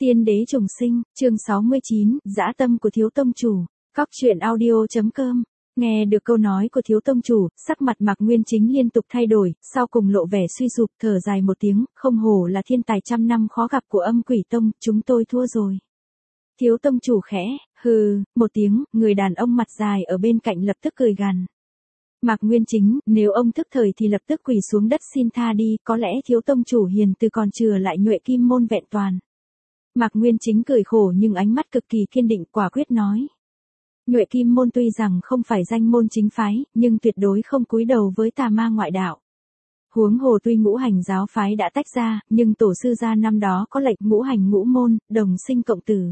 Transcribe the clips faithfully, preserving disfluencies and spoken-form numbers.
Tiên đế trùng sinh, chương sáu mươi chín, dã tâm của thiếu tông chủ. Cóc truyện audio.com. Nghe được câu nói của thiếu tông chủ, sắc mặt Mạc Nguyên Chính liên tục thay đổi, sau cùng lộ vẻ suy sụp, thở dài một tiếng, không hổ là thiên tài trăm năm khó gặp của Âm Quỷ Tông, chúng tôi thua rồi. Thiếu tông chủ khẽ, hừ, một tiếng, người đàn ông mặt dài ở bên cạnh lập tức cười gằn. Mạc Nguyên Chính, nếu ông thức thời thì lập tức quỳ xuống đất xin tha đi, có lẽ thiếu tông chủ hiền từ còn chừa lại nhuệ kim môn vẹn toàn. Mạc Nguyên Chính cười khổ nhưng ánh mắt cực kỳ kiên định, quả quyết nói. Nhuệ kim môn tuy rằng không phải danh môn chính phái, nhưng tuyệt đối không cúi đầu với tà ma ngoại đạo. Huống hồ tuy ngũ hành giáo phái đã tách ra, nhưng tổ sư gia năm đó có lệnh ngũ hành ngũ môn, đồng sinh cộng tử.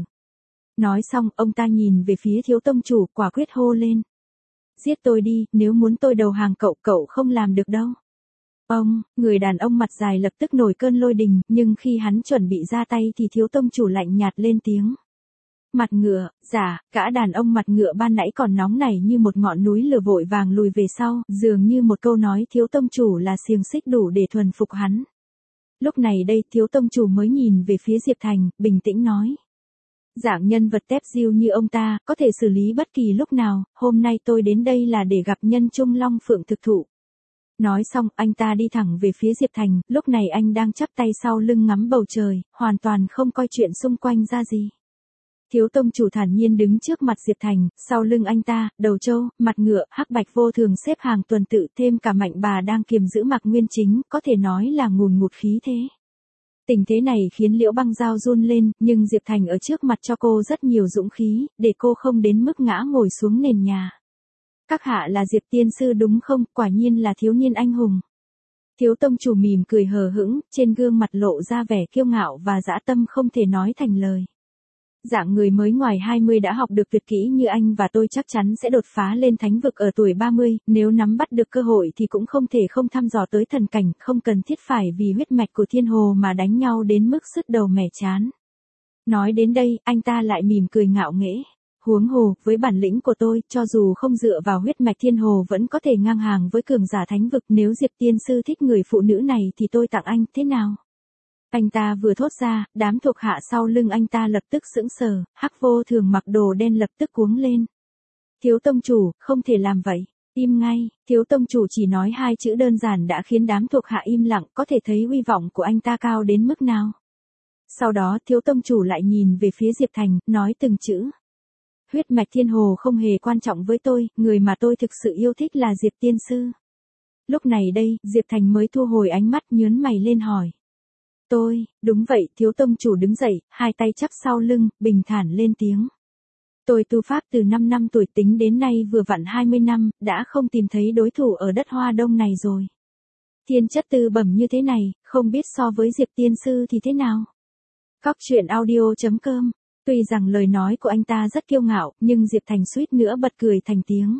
Nói xong, ông ta nhìn về phía thiếu tông chủ, quả quyết hô lên. Giết tôi đi, nếu muốn tôi đầu hàng cậu, cậu không làm được đâu. Ông, người đàn ông mặt dài lập tức nổi cơn lôi đình, nhưng khi hắn chuẩn bị ra tay thì thiếu tông chủ lạnh nhạt lên tiếng. Mặt ngựa, giả, gã đàn ông mặt ngựa ban nãy còn nóng nảy như một ngọn núi lửa vội vàng lùi về sau, dường như một câu nói thiếu tông chủ là xiềng xích đủ để thuần phục hắn. Lúc này đây thiếu tông chủ mới nhìn về phía Diệp Thành, bình tĩnh nói. Dạng nhân vật tép diêu như ông ta, có thể xử lý bất kỳ lúc nào, hôm nay tôi đến đây là để gặp nhân trung long phượng thực thụ. Nói xong, anh ta đi thẳng về phía Diệp Thành, lúc này anh đang chắp tay sau lưng ngắm bầu trời, hoàn toàn không coi chuyện xung quanh ra gì. Thiếu tông chủ thản nhiên đứng trước mặt Diệp Thành, sau lưng anh ta, đầu trâu, mặt ngựa, hắc bạch vô thường xếp hàng tuần tự, thêm cả mạnh bà đang kiềm giữ Mạc Nguyên Chính, có thể nói là ngùn ngụt khí thế. Tình thế này khiến Liễu Băng Giao run lên, nhưng Diệp Thành ở trước mặt cho cô rất nhiều dũng khí, để cô không đến mức ngã ngồi xuống nền nhà. Các hạ là Diệp tiên sư đúng không, quả nhiên là thiếu niên anh hùng. Thiếu tông chủ mỉm cười hờ hững, trên gương mặt lộ ra vẻ kiêu ngạo và dã tâm không thể nói thành lời. Dạng người mới ngoài hai mươi đã học được tuyệt kỹ như anh và tôi chắc chắn sẽ đột phá lên thánh vực ở tuổi ba mươi, nếu nắm bắt được cơ hội thì cũng không thể không thăm dò tới thần cảnh, không cần thiết phải vì huyết mạch của thiên hồ mà đánh nhau đến mức sứt đầu mẻ chán. Nói đến đây, anh ta lại mỉm cười ngạo nghễ. Huống hồ, với bản lĩnh của tôi, cho dù không dựa vào huyết mạch thiên hồ vẫn có thể ngang hàng với cường giả thánh vực, nếu Diệp tiên sư thích người phụ nữ này thì tôi tặng anh, thế nào? Anh ta vừa thốt ra, đám thuộc hạ sau lưng anh ta lập tức sững sờ, hắc vô thường mặc đồ đen lập tức cuống lên. Thiếu tông chủ, không thể làm vậy, im ngay, thiếu tông chủ chỉ nói hai chữ đơn giản đã khiến đám thuộc hạ im lặng, có thể thấy uy vọng của anh ta cao đến mức nào. Sau đó thiếu tông chủ lại nhìn về phía Diệp Thành, nói từng chữ. Huyết mạch thiên hồ không hề quan trọng với tôi, người mà tôi thực sự yêu thích là Diệp tiên sư. Lúc này đây, Diệp Thành mới thu hồi ánh mắt nhớn mày lên hỏi. Tôi, đúng vậy, thiếu tông chủ đứng dậy, hai tay chắp sau lưng, bình thản lên tiếng. Tôi tu pháp từ năm năm tuổi tính đến nay vừa vặn hai mươi năm, đã không tìm thấy đối thủ ở đất Hoa Đông này rồi. Thiên chất tư bẩm như thế này, không biết so với Diệp tiên sư thì thế nào? Cóc truyện audio.com. Tuy rằng lời nói của anh ta rất kiêu ngạo, nhưng Diệp Thành suýt nữa bật cười thành tiếng.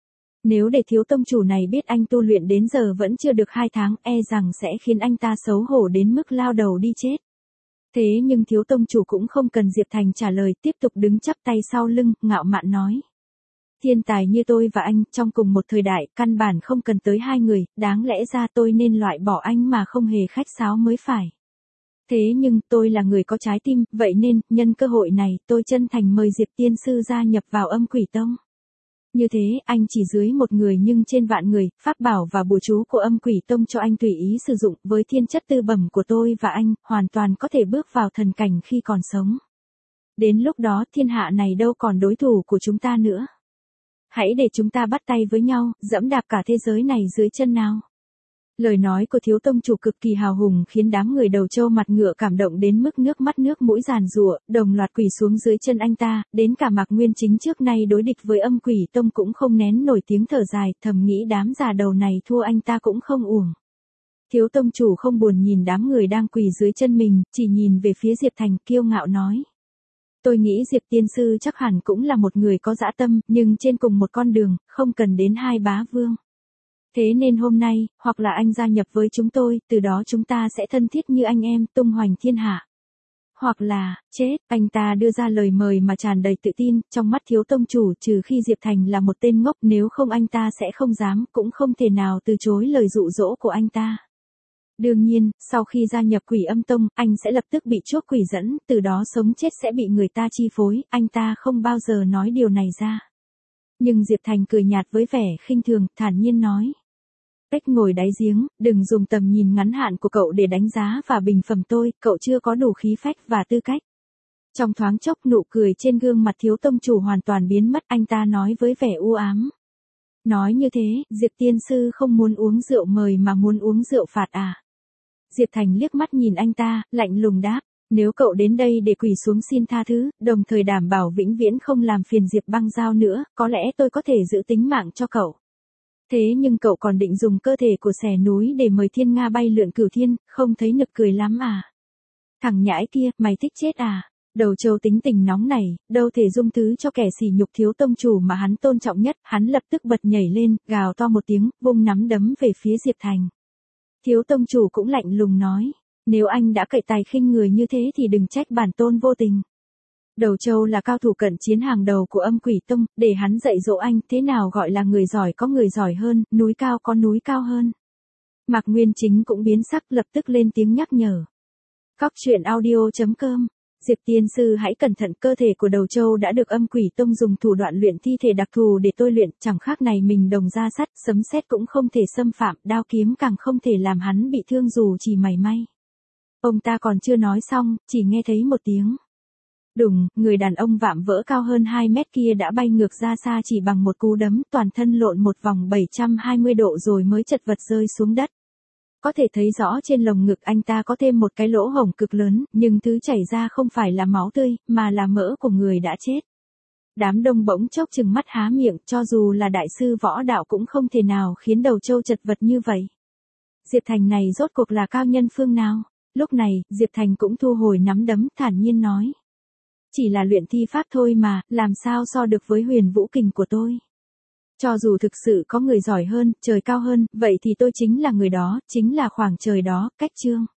Nếu để thiếu tông chủ này biết anh tu luyện đến giờ vẫn chưa được hai tháng, e rằng sẽ khiến anh ta xấu hổ đến mức lao đầu đi chết. Thế nhưng thiếu tông chủ cũng không cần Diệp Thành trả lời, tiếp tục đứng chắp tay sau lưng, ngạo mạn nói. Thiên tài như tôi và anh, trong cùng một thời đại, căn bản không cần tới hai người, đáng lẽ ra tôi nên loại bỏ anh mà không hề khách sáo mới phải. Thế nhưng, tôi là người có trái tim, vậy nên, nhân cơ hội này, tôi chân thành mời Diệp tiên sư gia nhập vào Âm Quỷ Tông. Như thế, anh chỉ dưới một người nhưng trên vạn người, pháp bảo và bùa chú của Âm Quỷ Tông cho anh tùy ý sử dụng, với thiên chất tư bẩm của tôi và anh, hoàn toàn có thể bước vào thần cảnh khi còn sống. Đến lúc đó, thiên hạ này đâu còn đối thủ của chúng ta nữa. Hãy để chúng ta bắt tay với nhau, dẫm đạp cả thế giới này dưới chân nào. Lời nói của thiếu tông chủ cực kỳ hào hùng khiến đám người đầu trâu mặt ngựa cảm động đến mức nước mắt nước mũi giàn giụa, đồng loạt quỳ xuống dưới chân anh ta, đến cả Mạc Nguyên Chính trước nay đối địch với Âm Quỷ Tông cũng không nén nổi tiếng thở dài, thầm nghĩ đám già đầu này thua anh ta cũng không uổng. Thiếu tông chủ không buồn nhìn đám người đang quỳ dưới chân mình, chỉ nhìn về phía Diệp Thành kiêu ngạo nói. Tôi nghĩ Diệp tiên sư chắc hẳn cũng là một người có dã tâm, nhưng trên cùng một con đường, không cần đến hai bá vương. Thế nên hôm nay, hoặc là anh gia nhập với chúng tôi, từ đó chúng ta sẽ thân thiết như anh em, tung hoành thiên hạ. Hoặc là, chết, anh ta đưa ra lời mời mà tràn đầy tự tin, trong mắt thiếu tông chủ trừ khi Diệp Thành là một tên ngốc, nếu không anh ta sẽ không dám, cũng không thể nào từ chối lời dụ dỗ của anh ta. Đương nhiên, sau khi gia nhập Quỷ Âm Tông, anh sẽ lập tức bị chuốc quỷ dẫn, từ đó sống chết sẽ bị người ta chi phối, anh ta không bao giờ nói điều này ra. Nhưng Diệp Thành cười nhạt với vẻ khinh thường, thản nhiên nói. Cách ngồi đáy giếng, đừng dùng tầm nhìn ngắn hạn của cậu để đánh giá và bình phẩm tôi, cậu chưa có đủ khí phách và tư cách. Trong thoáng chốc nụ cười trên gương mặt thiếu tông chủ hoàn toàn biến mất, anh ta nói với vẻ u ám. Nói như thế, Diệp tiên sư không muốn uống rượu mời mà muốn uống rượu phạt à? Diệp Thành liếc mắt nhìn anh ta, lạnh lùng đáp. Nếu cậu đến đây để quỳ xuống xin tha thứ, đồng thời đảm bảo vĩnh viễn không làm phiền Diệp Băng Giao nữa, có lẽ tôi có thể giữ tính mạng cho cậu. Thế nhưng cậu còn định dùng cơ thể của xẻ núi để mời thiên nga bay lượn cửu thiên, không thấy nực cười lắm à? Thằng nhãi kia, mày thích chết à? Đầu Châu tính tình nóng này, đâu thể dung thứ cho kẻ sỉ nhục thiếu tông chủ mà hắn tôn trọng nhất, hắn lập tức bật nhảy lên, gào to một tiếng, vung nắm đấm về phía Diệp Thành. Thiếu tông chủ cũng lạnh lùng nói, nếu anh đã cậy tài khinh người như thế thì đừng trách bản tôn vô tình. Đầu Châu là cao thủ cận chiến hàng đầu của Âm Quỷ Tông, để hắn dạy dỗ anh, thế nào gọi là người giỏi có người giỏi hơn, núi cao có núi cao hơn. Mạc Nguyên Chính cũng biến sắc, lập tức lên tiếng nhắc nhở. Cóc truyện audio chấm com. Diệp tiên sư hãy cẩn thận, cơ thể của Đầu Châu đã được Âm Quỷ Tông dùng thủ đoạn luyện thi thể đặc thù để tôi luyện, chẳng khác này mình đồng ra sắt, sấm sét cũng không thể xâm phạm, đao kiếm càng không thể làm hắn bị thương dù chỉ mảy may. Ông ta còn chưa nói xong, chỉ nghe thấy một tiếng. Đùng, người đàn ông vạm vỡ cao hơn hai mét kia đã bay ngược ra xa chỉ bằng một cú đấm, toàn thân lộn một vòng bảy trăm hai mươi độ rồi mới chật vật rơi xuống đất. Có thể thấy rõ trên lồng ngực anh ta có thêm một cái lỗ hổng cực lớn, nhưng thứ chảy ra không phải là máu tươi, mà là mỡ của người đã chết. Đám đông bỗng chốc trừng mắt há miệng, cho dù là đại sư võ đạo cũng không thể nào khiến Đầu Châu chật vật như vậy. Diệp Thành này rốt cuộc là cao nhân phương nào? Lúc này, Diệp Thành cũng thu hồi nắm đấm, thản nhiên nói. Chỉ là luyện thi pháp thôi mà, làm sao so được với huyền vũ kình của tôi. Cho dù thực sự có người giỏi hơn, trời cao hơn, vậy thì tôi chính là người đó, chính là khoảng trời đó, cách chương.